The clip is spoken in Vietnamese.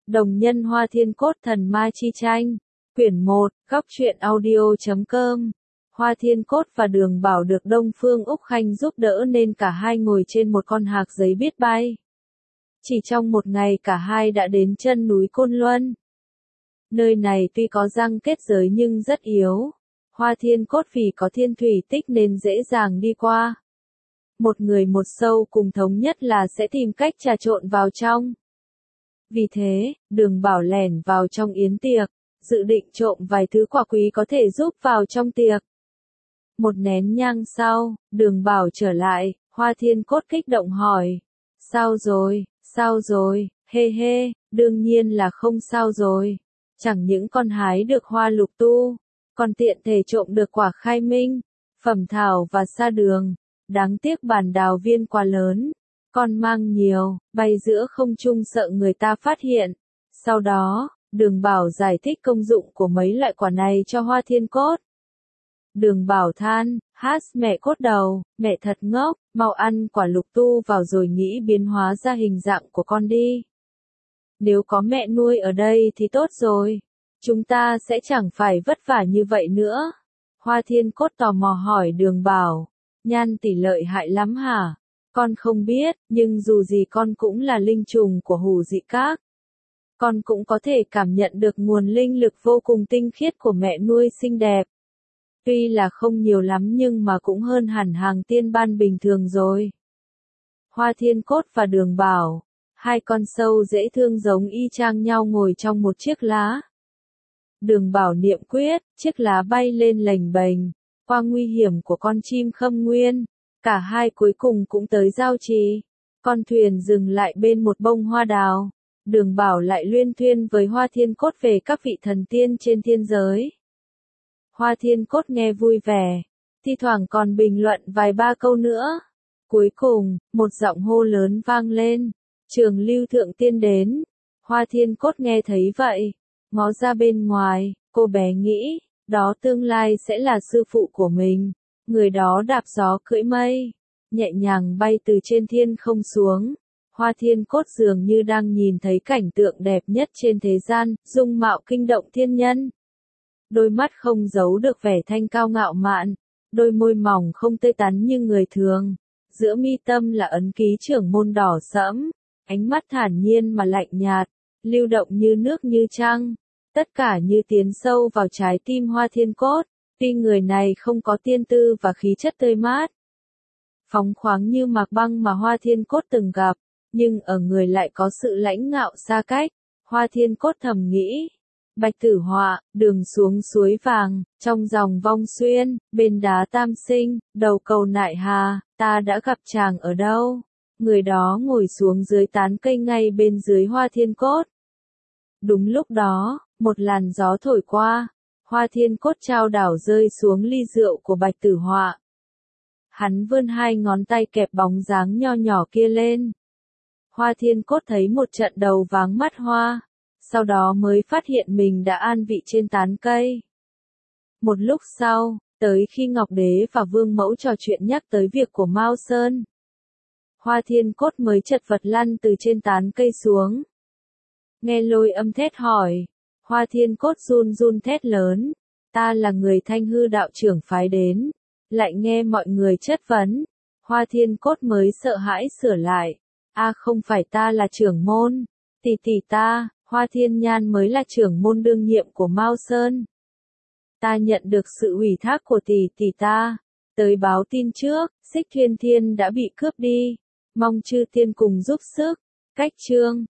Đồng nhân Hoa Thiên Cốt Thần Ma Chi Tranh. Quyển 1, Góc truyện audio.com. Hoa Thiên Cốt và Đường Bảo được Đông Phương Úc Khanh giúp đỡ nên cả hai ngồi trên một con hạc giấy biết bay. Chỉ trong một ngày cả hai đã đến chân núi Côn Luân. Nơi này tuy có răng kết giới nhưng rất yếu. Hoa Thiên Cốt vì có thiên thủy tích nên dễ dàng đi qua. Một người một sâu cùng thống nhất là sẽ tìm cách trà trộn vào trong. Vì thế, Đường Bảo lẻn vào trong yến tiệc, dự định trộm vài thứ quả quý có thể giúp vào trong tiệc. Một nén nhang sau, Đường Bảo trở lại, Hoa Thiên Cốt kích động hỏi. Sao rồi, hê hê, đương nhiên là không sao rồi. Chẳng những con hái được hoa lục tu, còn tiện thể trộm được quả khai minh, phẩm thảo và sa đường. Đáng tiếc bản đào viên quá lớn, con mang nhiều, bay giữa không trung sợ người ta phát hiện. Sau đó, Đường Bảo giải thích công dụng của mấy loại quả này cho Hoa Thiên Cốt. Đường Bảo than, hát mẹ cốt đầu, mẹ thật ngốc, mau ăn quả lục tu vào rồi nghĩ biến hóa ra hình dạng của con đi. Nếu có mẹ nuôi ở đây thì tốt rồi, chúng ta sẽ chẳng phải vất vả như vậy nữa. Hoa Thiên Cốt tò mò hỏi Đường Bảo, Nhan tỷ lợi hại lắm hả? Con không biết, nhưng dù gì con cũng là linh trùng của Hủ Dị Các. Con cũng có thể cảm nhận được nguồn linh lực vô cùng tinh khiết của mẹ nuôi xinh đẹp. Tuy là không nhiều lắm nhưng mà cũng hơn hẳn hàng tiên ban bình thường rồi. Hoa Thiên Cốt và Đường Bảo, hai con sâu dễ thương giống y chang nhau ngồi trong một chiếc lá. Đường Bảo niệm quyết, chiếc lá bay lên lềnh bềnh, qua nguy hiểm của con chim Khâm Nguyên. Cả hai cuối cùng cũng tới giao trì. Con thuyền dừng lại bên một bông hoa đào. Đường Bảo lại luyên thuyên với Hoa Thiên Cốt về các vị thần tiên trên thiên giới. Hoa Thiên Cốt nghe vui vẻ, thi thoảng còn bình luận vài ba câu nữa. Cuối cùng, một giọng hô lớn vang lên, Trường Lưu Thượng Tiên đến. Hoa Thiên Cốt nghe thấy vậy, ngó ra bên ngoài, cô bé nghĩ, đó tương lai sẽ là sư phụ của mình. Người đó đạp gió cưỡi mây, nhẹ nhàng bay từ trên thiên không xuống. Hoa Thiên Cốt dường như đang nhìn thấy cảnh tượng đẹp nhất trên thế gian, dung mạo kinh động thiên nhân. Đôi mắt không giấu được vẻ thanh cao ngạo mạn, đôi môi mỏng không tươi tắn như người thường. Giữa mi tâm là ấn ký trưởng môn đỏ sẫm, ánh mắt thản nhiên mà lạnh nhạt, lưu động như nước như trăng. Tất cả như tiến sâu vào trái tim Hoa Thiên Cốt. Tuy người này không có tiên tư và khí chất tươi mát, phóng khoáng như Mạc Băng mà Hoa Thiên Cốt từng gặp, nhưng ở người lại có sự lãnh ngạo xa cách. Hoa Thiên Cốt thầm nghĩ, Bạch Tử Họa, đường xuống suối vàng, trong dòng Vong Xuyên, bên đá Tam Sinh, đầu cầu Nại Hà, ta đã gặp chàng ở đâu? Người đó ngồi xuống dưới tán cây ngay bên dưới Hoa Thiên Cốt. Đúng lúc đó, một làn gió thổi qua. Hoa Thiên Cốt trao đảo rơi xuống ly rượu của Bạch Tử Họa. Hắn vươn hai ngón tay kẹp bóng dáng nho nhỏ kia lên. Hoa Thiên Cốt thấy một trận đầu váng mắt hoa, sau đó mới phát hiện mình đã an vị trên tán cây. Một lúc sau, tới khi Ngọc Đế và Vương Mẫu trò chuyện nhắc tới việc của Mao Sơn, Hoa Thiên Cốt mới chật vật lăn từ trên tán cây xuống. Nghe Lôi Âm thét hỏi. Hoa Thiên Cốt run run thét lớn, ta là người Thanh Hư đạo trưởng phái đến. Lại nghe mọi người chất vấn, Hoa Thiên Cốt mới sợ hãi sửa lại, không phải ta là trưởng môn, tỷ ta, Hoa Thiên Nhan mới là trưởng môn đương nhiệm của Mao Sơn. Ta nhận được sự ủy thác của tỷ ta, tới báo tin trước, Xích Thuyên Thiên đã bị cướp đi, mong chư tiên cùng giúp sức. Cách chương